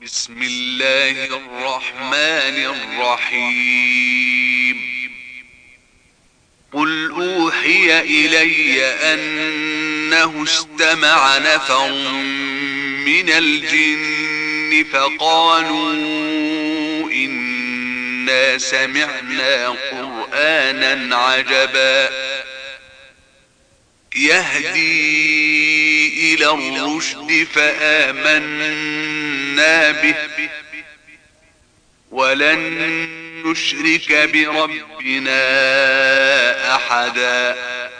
بسم الله الرحمن الرحيم. قل أوحي إلي أنه استمع نفر من الجن فقالوا إنا سمعنا قرآنا عجبا يهدي إلى الرشد فآمنا به ولن نشرك بربنا أحدا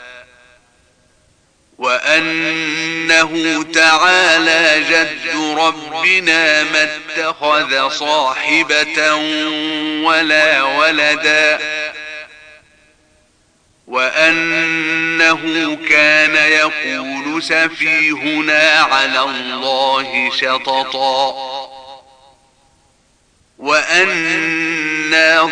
وأنه تعالى جد ربنا ما اتخذ صاحبة ولا ولدا وأنه كان يقول سفيهنا على الله شططا وأنا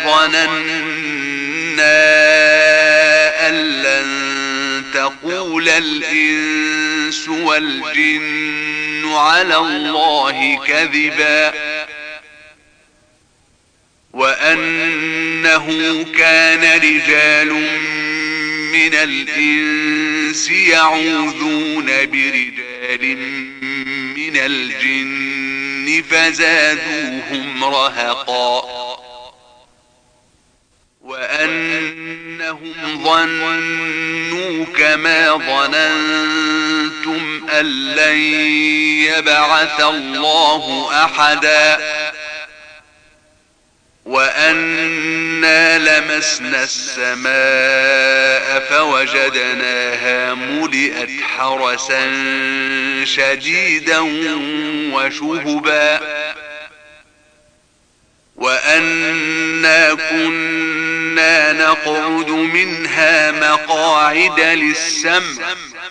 ظننا أن لن تقول الإنس والجن على الله كذبا وأنه كان رجال من الإنس يعوذون برجال من الجن فزادوهم رهقا وأنهم ظنوا كما ظننتم أن لن يبعث الله أحدا وأنا لمسنا السماء فوجدناها ملئت حرسا شديدا وشهبا وأنا كنا نقعد منها مقاعد للسمع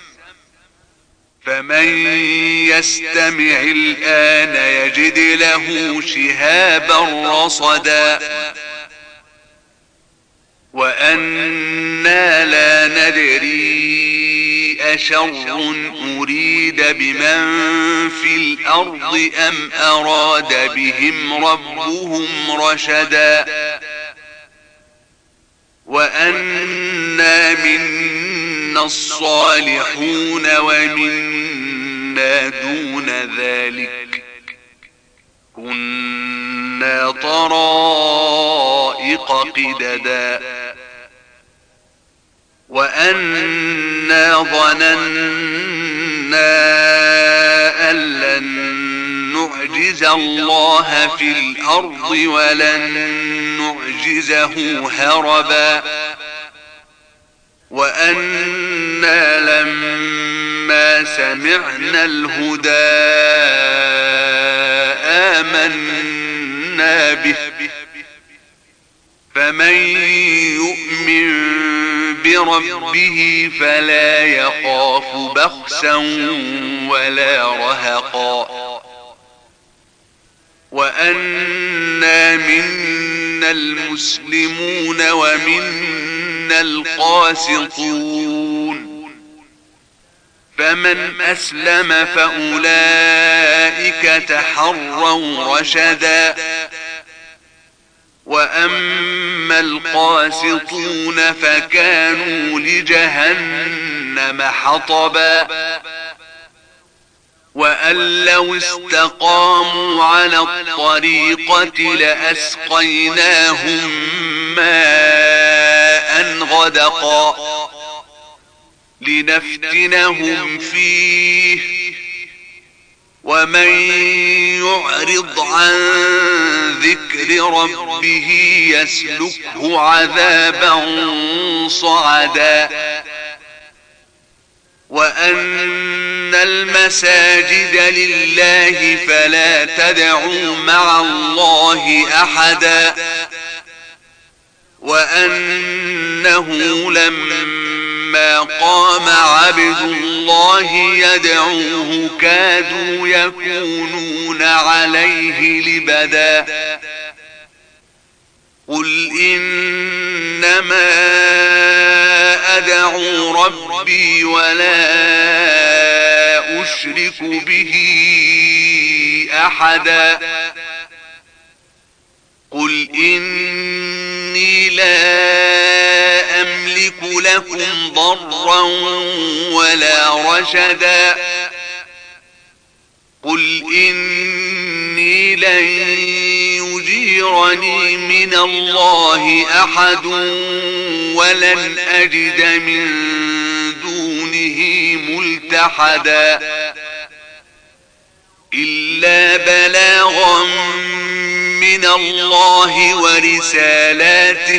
فمن يستمع الآن يجد له شهابا رصدا وأنا لا ندري أشر أريد بمن في الأرض أم أراد بهم ربهم رشدا وأنا منا الصالحون ومنا دون ذلك كنا طرائق قددا وأنا ظننا أن لن نعجز الله في الأرض ولن نعجزه هربا وأنا لما سمعنا الهدى آمنا به فمن يؤمن بربه فلا يخاف بخسا ولا رهقا وأنا منا المسلمون ومنا القاسطون فمن أسلم فأولئك تحروا رشدا وأما القاسطون فكانوا لجهنم حطبا وأن لو استقاموا على الطريقة لأسقيناهم ماء غدقا لنفتنهم فيه ومن يعرض عن ذكر ربه يسلكه عذابا صعدا وأن المساجد لله فلا تدعوا مع الله أحدا وأنه لما قام عبد الله يدعوه كادوا يكونون عليه لبدا قل إنما أدعو ربي ولا أشرك به أحدا قل إني لا أملك لكم ضرا ولا رشدا قل إني لن يجيرني من الله أحد ولن أجد من دونه ملتحدا إلا بلاغا من الله ورسالاته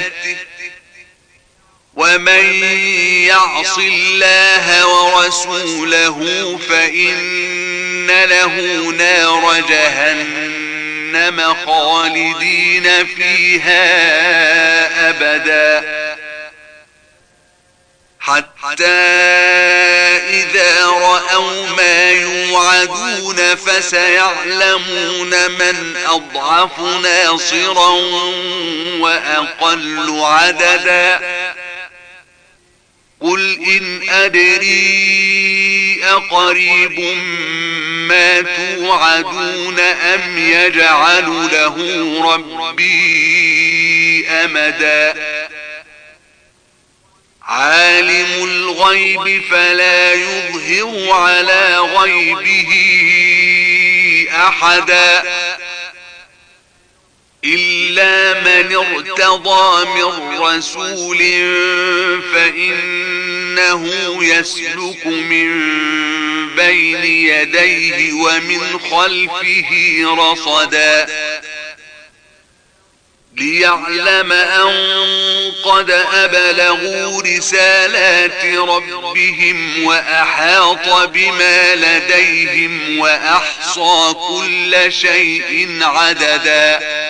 ومن يعص الله ورسوله فإن له نار جهنم خالدين فيها أبدا حتى إذا رأوا ما يوعدون فسيعلمون من أضعف ناصرا وأقل عددا قل إن أدري أقريب ما توعدون أم يجعل له ربي أمدا عالم الغيب فلا يظهر على غيبه أحدا إلا من ارتضى من رسول فإنه يسلك من بين يديه ومن خلفه رصدا ليعلم أن قد أبلغوا رسالات ربهم وأحاط بما لديهم وأحصى كل شيء عددا